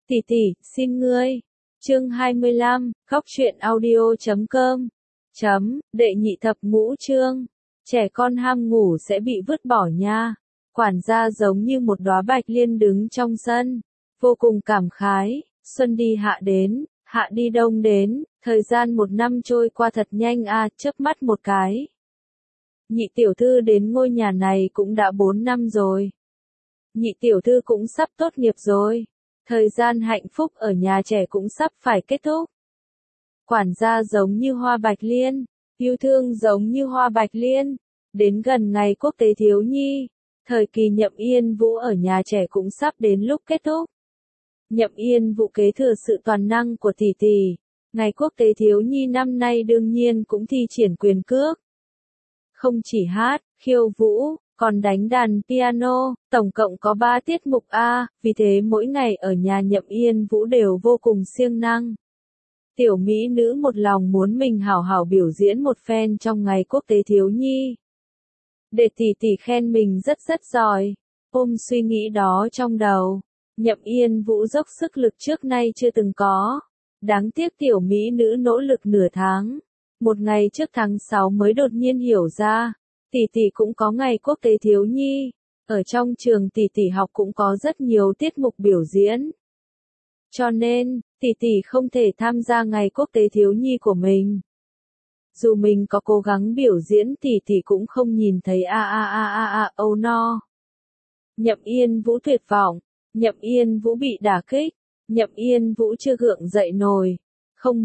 Tỷ tỷ, xin ngươi. Chương 25, khóc chuyện audio.com. Đệ nhị thập ngũ chương. Trẻ con ham ngủ sẽ bị vứt bỏ nha. Quản gia giống như một đóa bạch liên đứng trong sân, vô cùng cảm khái. Xuân đi hạ đến, hạ đi đông đến, thời gian một năm trôi qua thật nhanh à, chớp mắt một cái. Nhị tiểu thư đến ngôi nhà này cũng đã 4 năm rồi. Nhị tiểu thư cũng sắp tốt nghiệp rồi. Thời gian hạnh phúc ở nhà trẻ cũng sắp phải kết thúc. Quản gia giống như hoa bạch liên, yêu thương giống như hoa bạch liên. Đến gần ngày quốc tế thiếu nhi, thời kỳ Nhậm Yên Vũ ở nhà trẻ cũng sắp đến lúc kết thúc. Nhậm Yên Vũ kế thừa sự toàn năng của tỷ tỷ. Ngày quốc tế thiếu nhi năm nay đương nhiên cũng thi triển quyền cước. Không chỉ hát, khiêu vũ, còn đánh đàn piano, tổng cộng có 3 tiết mục A, vì thế mỗi ngày ở nhà Nhậm Yên Vũ đều vô cùng siêng năng. Tiểu mỹ nữ một lòng muốn mình hảo hảo biểu diễn một phen trong ngày quốc tế thiếu nhi. Để tỷ tỷ khen mình rất giỏi. Ôm suy nghĩ đó trong đầu, Nhậm Yên Vũ dốc sức lực trước nay chưa từng có. Đáng tiếc tiểu mỹ nữ nỗ lực nửa tháng. Một ngày trước tháng 6 mới đột nhiên hiểu ra, tỷ tỷ cũng có ngày quốc tế thiếu nhi. Ở trong trường tỷ tỷ học cũng có rất nhiều tiết mục biểu diễn. Cho nên, tỷ tỷ không thể tham gia ngày quốc tế thiếu nhi của mình. Dù mình có cố gắng biểu diễn tỷ tỷ cũng không nhìn thấy oh no. Nhậm Yên Vũ tuyệt vọng, Nhậm Yên Vũ bị đả kích, Nhậm Yên Vũ chưa gượng dậy nổi. Không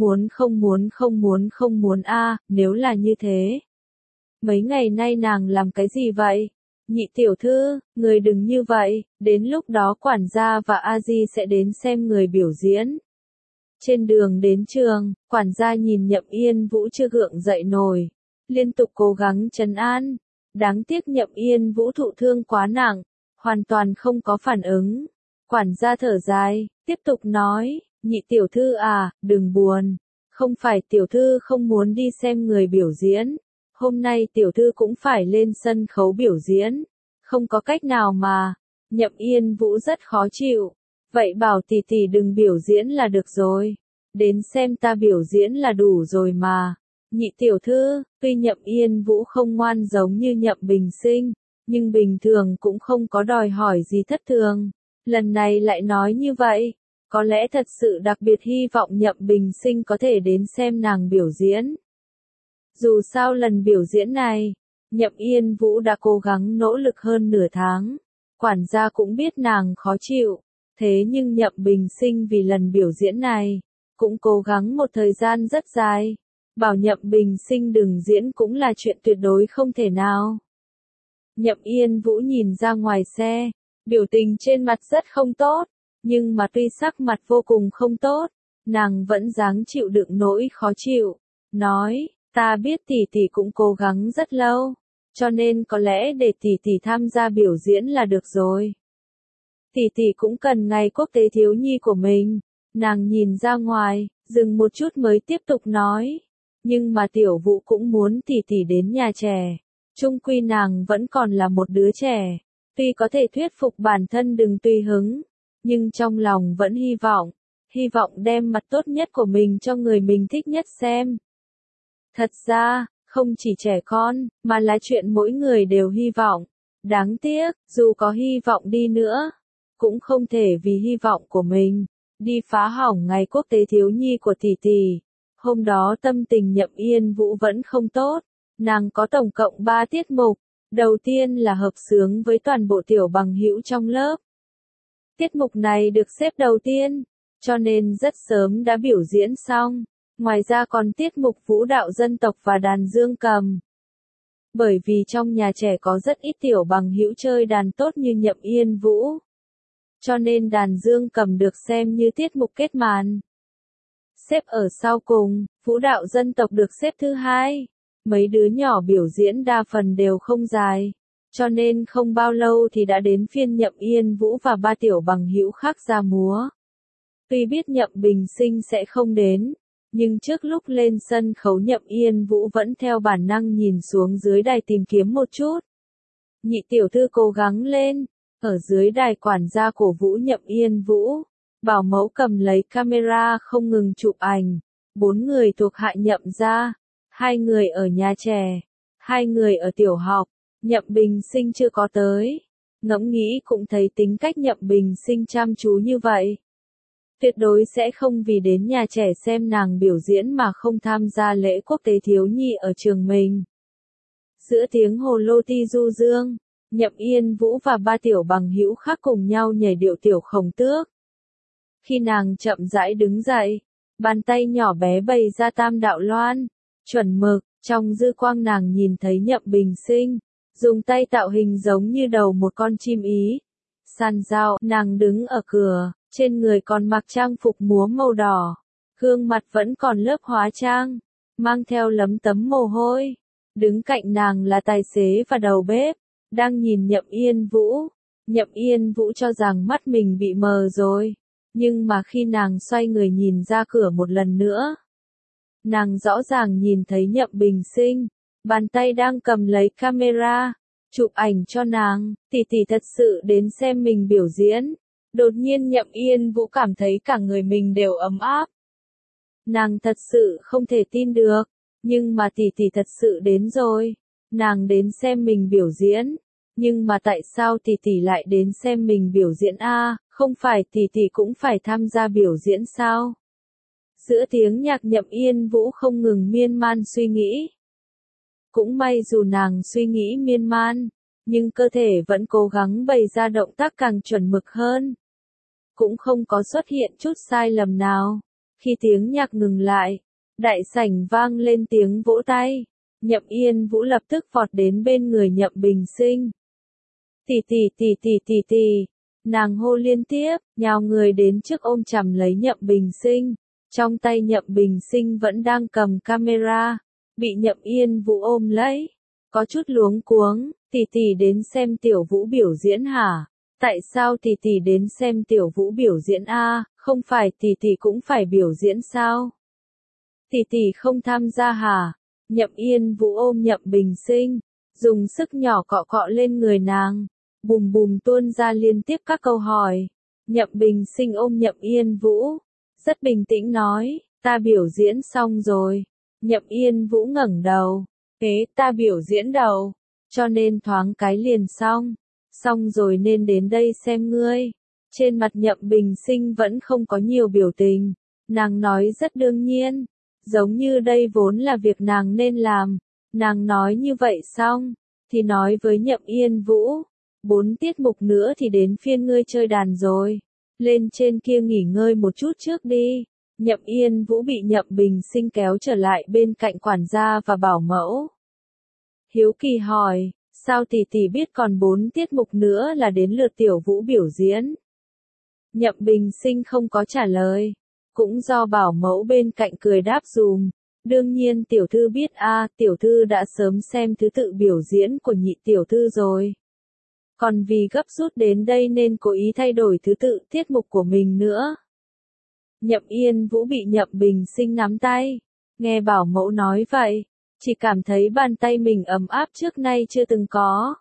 muốn nếu là như thế. Mấy ngày nay nàng làm cái gì vậy? Nhị tiểu thư, người đừng như vậy, đến lúc đó quản gia và A-di sẽ đến xem người biểu diễn. Trên đường đến trường, quản gia nhìn Nhậm Yên Vũ chưa gượng dậy nổi, liên tục cố gắng trấn an. Đáng tiếc Nhậm Yên Vũ thụ thương quá nặng, hoàn toàn không có phản ứng. Quản gia thở dài, tiếp tục nói, nhị tiểu thư à, đừng buồn. Không phải tiểu thư không muốn đi xem người biểu diễn. Hôm nay tiểu thư cũng phải lên sân khấu biểu diễn. Không có cách nào mà. Nhậm Yên Vũ rất khó chịu. Vậy bảo tỷ tỷ đừng biểu diễn là được rồi. Đến xem ta biểu diễn là đủ rồi mà. Nhị tiểu thư, tuy Nhậm Yên Vũ không ngoan giống như Nhậm Bình Sinh, nhưng bình thường cũng không có đòi hỏi gì thất thường. Lần này lại nói như vậy. Có lẽ thật sự đặc biệt hy vọng Nhậm Bình Sinh có thể đến xem nàng biểu diễn. Dù sao lần biểu diễn này, Nhậm Yên Vũ đã cố gắng nỗ lực hơn nửa tháng. Quản gia cũng biết nàng khó chịu. Thế nhưng Nhậm Bình Sinh vì lần biểu diễn này, cũng cố gắng một thời gian rất dài. Bảo Nhậm Bình Sinh đừng diễn cũng là chuyện tuyệt đối không thể nào. Nhậm Yên Vũ nhìn ra ngoài xe, biểu tình trên mặt rất không tốt. Nhưng mà tuy sắc mặt vô cùng không tốt, nàng vẫn dáng chịu đựng nỗi khó chịu. Nói, ta biết tỷ tỷ cũng cố gắng rất lâu, cho nên có lẽ để tỷ tỷ tham gia biểu diễn là được rồi. Tỷ tỷ cũng cần ngày quốc tế thiếu nhi của mình. Nàng nhìn ra ngoài, dừng một chút mới tiếp tục nói. Nhưng mà tiểu Vũ cũng muốn tỷ tỷ đến nhà trẻ. Chung quy nàng vẫn còn là một đứa trẻ. Tuy có thể thuyết phục bản thân đừng tùy hứng, nhưng trong lòng vẫn hy vọng đem mặt tốt nhất của mình cho người mình thích nhất xem. Thật ra, không chỉ trẻ con, mà là chuyện mỗi người đều hy vọng. Đáng tiếc, dù có hy vọng đi nữa, cũng không thể vì hy vọng của mình, đi phá hỏng ngày quốc tế thiếu nhi của tỷ tỷ. Hôm đó tâm tình Nhậm Yên Vũ vẫn không tốt, nàng có tổng cộng 3 tiết mục. Đầu tiên là hợp xướng với toàn bộ tiểu bằng hữu trong lớp. Tiết mục này được xếp đầu tiên, cho nên rất sớm đã biểu diễn xong. Ngoài ra còn tiết mục vũ đạo dân tộc và đàn dương cầm. Bởi vì trong nhà trẻ có rất ít tiểu bằng hữu chơi đàn tốt như Nhậm Yên Vũ, cho nên đàn dương cầm được xem như tiết mục kết màn. Xếp ở sau cùng, vũ đạo dân tộc được xếp thứ hai. Mấy đứa nhỏ biểu diễn đa phần đều không dài, cho nên không bao lâu thì đã đến phiên Nhậm Yên Vũ và 3 tiểu bằng hữu khác ra múa. Tuy biết Nhậm Bình Sinh sẽ không đến, nhưng trước lúc lên sân khấu Nhậm Yên Vũ vẫn theo bản năng nhìn xuống dưới đài tìm kiếm một chút. Nhị tiểu thư cố gắng lên. Ở dưới đài quản gia cổ vũ Nhậm Yên Vũ. Bảo mẫu cầm lấy camera không ngừng chụp ảnh. 4 người thuộc hạ Nhậm gia, 2 người ở nhà trẻ, 2 người ở tiểu học. Nhậm Bình Sinh chưa có tới. Ngẫm nghĩ cũng thấy tính cách Nhậm Bình Sinh chăm chú như vậy. Tuyệt đối sẽ không vì đến nhà trẻ xem nàng biểu diễn mà không tham gia lễ quốc tế thiếu nhi ở trường mình. Giữa tiếng hồ lô ti du dương, Nhậm Yên Vũ và 3 tiểu bằng hữu khác cùng nhau nhảy điệu tiểu Khổng Tước. Khi nàng chậm rãi đứng dậy, bàn tay nhỏ bé bày ra tam đạo loan, chuẩn mực, trong dư quang nàng nhìn thấy Nhậm Bình Sinh, dùng tay tạo hình giống như đầu một con chim ý. Sàn dao, nàng đứng ở cửa, trên người còn mặc trang phục múa màu đỏ, gương mặt vẫn còn lớp hóa trang, mang theo lấm tấm mồ hôi. Đứng cạnh nàng là tài xế và đầu bếp, đang nhìn Nhậm Yên Vũ. Nhậm Yên Vũ cho rằng mắt mình bị mờ rồi, nhưng mà khi nàng xoay người nhìn ra cửa một lần nữa, nàng rõ ràng nhìn thấy Nhậm Bình Sinh, bàn tay đang cầm lấy camera, chụp ảnh cho nàng. Tỷ tỷ thật sự đến xem mình biểu diễn. Đột nhiên Nhậm Yên Vũ cảm thấy cả người mình đều ấm áp. Nàng thật sự không thể tin được, nhưng mà tỷ tỷ thật sự đến rồi. Nàng đến xem mình biểu diễn, nhưng mà tại sao tỷ tỷ lại đến xem mình biểu diễn a? Không phải tỷ tỷ cũng phải tham gia biểu diễn sao? Giữa tiếng nhạc Nhậm Yên Vũ không ngừng miên man suy nghĩ. Cũng may dù nàng suy nghĩ miên man, nhưng cơ thể vẫn cố gắng bày ra động tác càng chuẩn mực hơn. Cũng không có xuất hiện chút sai lầm nào. Khi tiếng nhạc ngừng lại, đại sảnh vang lên tiếng vỗ tay. Nhậm Yên Vũ lập tức vọt đến bên người Nhậm Bình Sinh. Tỷ tỷ tỷ tỷ tỷ tỷ. Nàng hô liên tiếp, nhào người đến trước ôm chầm lấy Nhậm Bình Sinh. Trong tay Nhậm Bình Sinh vẫn đang cầm camera, bị Nhậm Yên Vũ ôm lấy. Có chút luống cuống, tỷ tỷ đến xem Tiểu Vũ biểu diễn hả? Tại sao tỷ tỷ đến xem Tiểu Vũ biểu diễn a? Không phải tỷ tỷ cũng phải biểu diễn sao? Tỷ tỷ không tham gia hả? Nhậm Yên Vũ ôm Nhậm Bình Sinh, dùng sức nhỏ cọ cọ lên người nàng, bùm bùm tuôn ra liên tiếp các câu hỏi. Nhậm Bình Sinh ôm Nhậm Yên Vũ, rất bình tĩnh nói, ta biểu diễn xong rồi. Nhậm Yên Vũ ngẩng đầu, thế ta biểu diễn đầu, cho nên thoáng cái liền xong. Xong rồi nên đến đây xem ngươi. Trên mặt Nhậm Bình Sinh vẫn không có nhiều biểu tình. Nàng nói rất đương nhiên, giống như đây vốn là việc nàng nên làm. Nàng nói như vậy xong, thì nói với Nhậm Yên Vũ, 4 tiết mục nữa thì đến phiên ngươi chơi đàn rồi. Lên trên kia nghỉ ngơi một chút trước đi. Nhậm Yên Vũ bị Nhậm Bình Sinh kéo trở lại bên cạnh quản gia và bảo mẫu. Hiếu kỳ hỏi, sao tỷ tỷ biết còn 4 tiết mục nữa là đến lượt Tiểu Vũ biểu diễn? Nhậm Bình Sinh không có trả lời, cũng do bảo mẫu bên cạnh cười đáp dùm. Đương nhiên tiểu thư biết a, tiểu thư đã sớm xem thứ tự biểu diễn của nhị tiểu thư rồi. Còn vì gấp rút đến đây nên cố ý thay đổi thứ tự tiết mục của mình nữa. Nhậm Yên Vũ bị Nhậm Bình Sinh nắm tay, nghe bảo mẫu nói vậy, chỉ cảm thấy bàn tay mình ấm áp trước nay chưa từng có.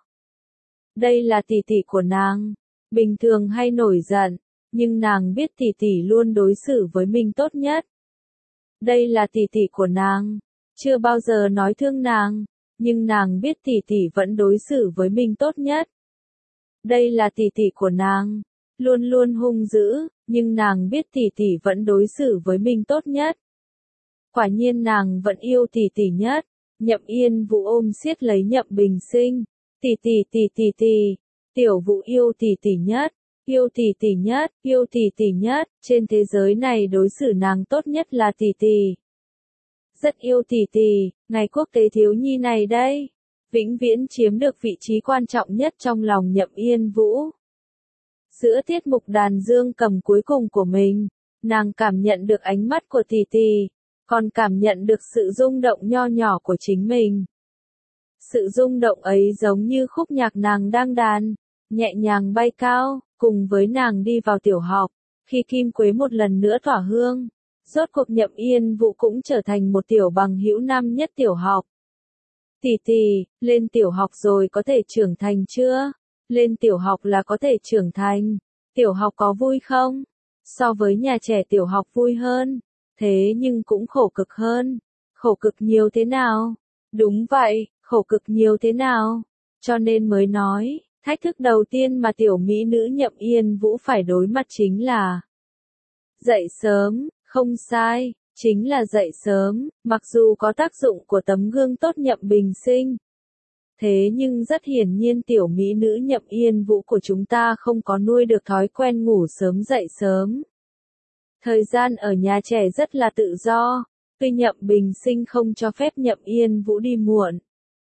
Đây là tỷ tỷ của nàng, bình thường hay nổi giận, nhưng nàng biết tỷ tỷ luôn đối xử với mình tốt nhất. Đây là tỷ tỷ của nàng, chưa bao giờ nói thương nàng, nhưng nàng biết tỷ tỷ vẫn đối xử với mình tốt nhất. Đây là tỷ tỷ của nàng, luôn luôn hung dữ, nhưng nàng biết tỷ tỷ vẫn đối xử với mình tốt nhất. Quả nhiên nàng vẫn yêu tỷ tỷ nhất. Nhậm Yên Vũ ôm siết lấy Nhậm Bình Sinh. Tỷ tỷ tỷ tỷ tỷ, Tiểu Vũ yêu tỷ tỷ nhất, yêu tỷ tỷ nhất, yêu tỷ tỷ nhất, trên thế giới này đối xử nàng tốt nhất là tỷ tỷ. Rất yêu tỷ tỷ, ngày quốc tế thiếu nhi này đây, vĩnh viễn chiếm được vị trí quan trọng nhất trong lòng Nhậm Yên Vũ. Giữa tiết mục đàn dương cầm cuối cùng của mình, nàng cảm nhận được ánh mắt của tỷ tỷ, còn cảm nhận được sự rung động nho nhỏ của chính mình. Sự rung động ấy giống như khúc nhạc nàng đang đàn, nhẹ nhàng bay cao, cùng với nàng đi vào tiểu học, khi Kim Quế một lần nữa tỏa hương. Rốt cuộc Nhậm Yên Vũ cũng trở thành một tiểu bằng hữu năm nhất tiểu học. Tỷ tỷ, lên tiểu học rồi có thể trưởng thành chưa? Lên tiểu học là có thể trưởng thành. Tiểu học có vui không? So với nhà trẻ tiểu học vui hơn, thế nhưng cũng khổ cực hơn. Khổ cực nhiều thế nào? Đúng vậy, khổ cực nhiều thế nào? Cho nên mới nói, thách thức đầu tiên mà tiểu mỹ nữ Nhậm Yên Vũ phải đối mặt chính là dậy sớm, không sai, chính là dậy sớm, mặc dù có tác dụng của tấm gương tốt Nhậm Bình Sinh. Thế nhưng rất hiển nhiên tiểu mỹ nữ Nhậm Yên Vũ của chúng ta không có nuôi được thói quen ngủ sớm dậy sớm. Thời gian ở nhà trẻ rất là tự do, tuy Nhậm Bình Sinh không cho phép Nhậm Yên Vũ đi muộn.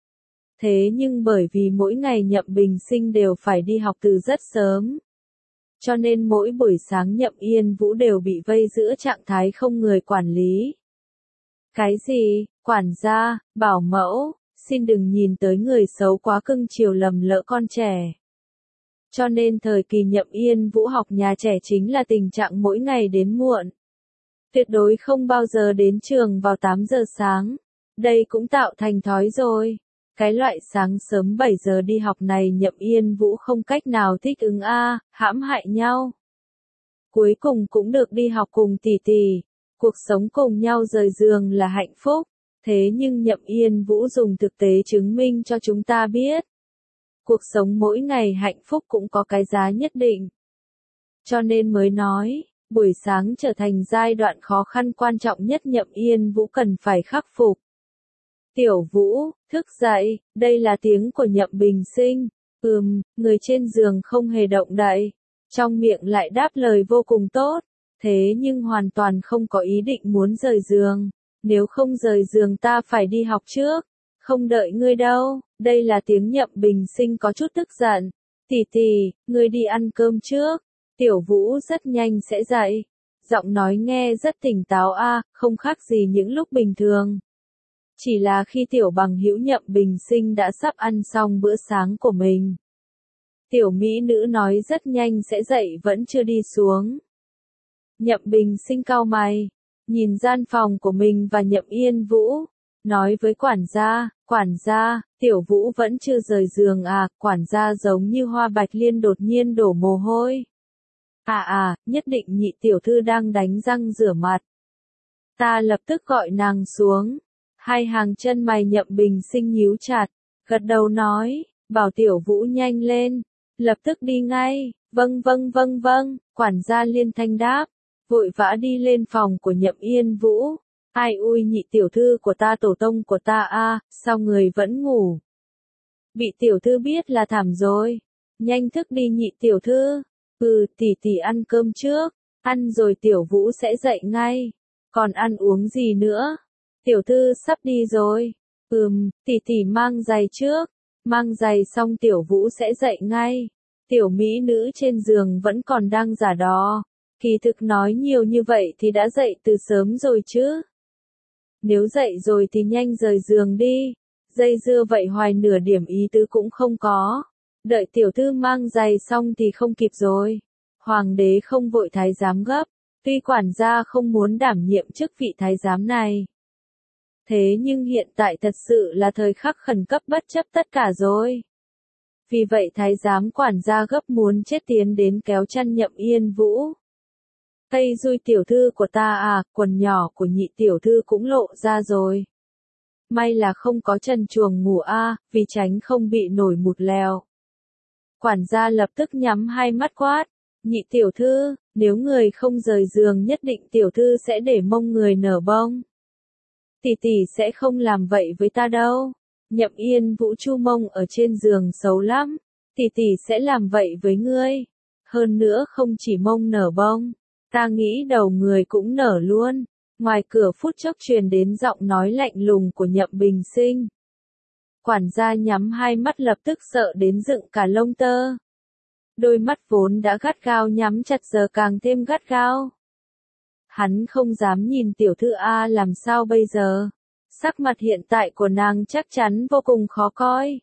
Thế nhưng bởi vì mỗi ngày Nhậm Bình Sinh đều phải đi học từ rất sớm. Cho nên mỗi buổi sáng Nhậm Yên Vũ đều bị vây giữa trạng thái không người quản lý. Cái gì? Quản gia, bảo mẫu, xin đừng nhìn tới người xấu quá cưng chiều lầm lỡ con trẻ. Cho nên thời kỳ Nhậm Yên Vũ học nhà trẻ chính là tình trạng mỗi ngày đến muộn. Tuyệt đối không bao giờ đến trường vào 8 giờ sáng. Đây cũng tạo thành thói rồi. Cái loại sáng sớm 7 giờ đi học này Nhậm Yên Vũ không cách nào thích ứng hãm hại nhau. Cuối cùng cũng được đi học cùng tỷ tỷ. Cuộc sống cùng nhau rời giường là hạnh phúc. Thế nhưng Nhậm Yên Vũ dùng thực tế chứng minh cho chúng ta biết. Cuộc sống mỗi ngày hạnh phúc cũng có cái giá nhất định. Cho nên mới nói, buổi sáng trở thành giai đoạn khó khăn quan trọng nhất Nhậm Yên Vũ cần phải khắc phục. Tiểu Vũ, thức dậy, đây là tiếng của Nhậm Bình Sinh. Người trên giường không hề động đậy. Trong miệng lại đáp lời vô cùng tốt. Thế nhưng hoàn toàn không có ý định muốn rời giường. Nếu không rời giường ta phải đi học trước. Không đợi ngươi đâu. Đây là tiếng Nhậm Bình Sinh có chút tức giận. Tỷ tỷ, ngươi đi ăn cơm trước. Tiểu Vũ rất nhanh sẽ dậy. Giọng nói nghe rất tỉnh táo không khác gì những lúc bình thường. Chỉ là khi tiểu bằng hữu Nhậm Bình Sinh đã sắp ăn xong bữa sáng của mình. Tiểu mỹ nữ nói rất nhanh sẽ dậy vẫn chưa đi xuống. Nhậm Bình Sinh cau mày, nhìn gian phòng của mình và Nhậm Yên Vũ, nói với quản gia, Tiểu Vũ vẫn chưa rời giường quản gia giống như Hoa Bạch Liên đột nhiên đổ mồ hôi. Nhất định nhị tiểu thư đang đánh răng rửa mặt. Ta lập tức gọi nàng xuống. Hai hàng chân mày Nhậm Bình Sinh nhíu chặt, gật đầu nói, bảo Tiểu Vũ nhanh lên, lập tức đi ngay. Vâng, quản gia liên thanh đáp, vội vã đi lên phòng của Nhậm Yên Vũ. Ai ui nhị tiểu thư của ta, tổ tông của ta sao người vẫn ngủ? Bị tiểu thư biết là thảm rồi. Nhanh thức đi nhị tiểu thư. Tỷ ăn cơm trước, ăn rồi Tiểu Vũ sẽ dậy ngay. Còn ăn uống gì nữa? Tiểu thư sắp đi rồi. Tỷ mang giày trước. Mang giày xong Tiểu Vũ sẽ dậy ngay. Tiểu mỹ nữ trên giường vẫn còn đang giả đò. Kỳ thực nói nhiều như vậy thì đã dậy từ sớm rồi chứ. Nếu dậy rồi thì nhanh rời giường đi. Dây dưa vậy hoài nửa điểm ý tứ cũng không có. Đợi tiểu thư mang giày xong thì không kịp rồi. Hoàng đế không vội thái giám gấp. Tuy quản gia không muốn đảm nhiệm chức vị thái giám này. Thế nhưng hiện tại thật sự là thời khắc khẩn cấp bất chấp tất cả rồi. Vì vậy thái giám quản gia gấp muốn chết tiến đến kéo chăn Nhậm Yên Vũ. Cây dui tiểu thư của ta quần nhỏ của nhị tiểu thư cũng lộ ra rồi. May là không có trần truồng ngủ vì tránh không bị nổi mụt lèo. Quản gia lập tức nhắm hai mắt quát. Nhị tiểu thư, nếu người không rời giường nhất định tiểu thư sẽ để mông người nở bông. Tỷ sẽ không làm vậy với ta đâu. Nhậm Yên Vũ chu mông ở trên giường xấu lắm. Tỷ sẽ làm vậy với ngươi. Hơn nữa không chỉ mông nở bông. Ta nghĩ đầu người cũng nở luôn. Ngoài cửa phút chốc truyền đến giọng nói lạnh lùng của Nhậm Bình Sinh. Quản gia nhắm hai mắt lập tức sợ đến dựng cả lông tơ. Đôi mắt vốn đã gắt gao nhắm chặt giờ càng thêm gắt gao. Hắn không dám nhìn tiểu thư làm sao bây giờ. Sắc mặt hiện tại của nàng chắc chắn vô cùng khó coi.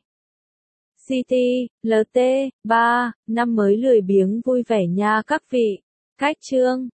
CT, LT, 3, năm mới lười biếng vui vẻ nha các vị. Cách chương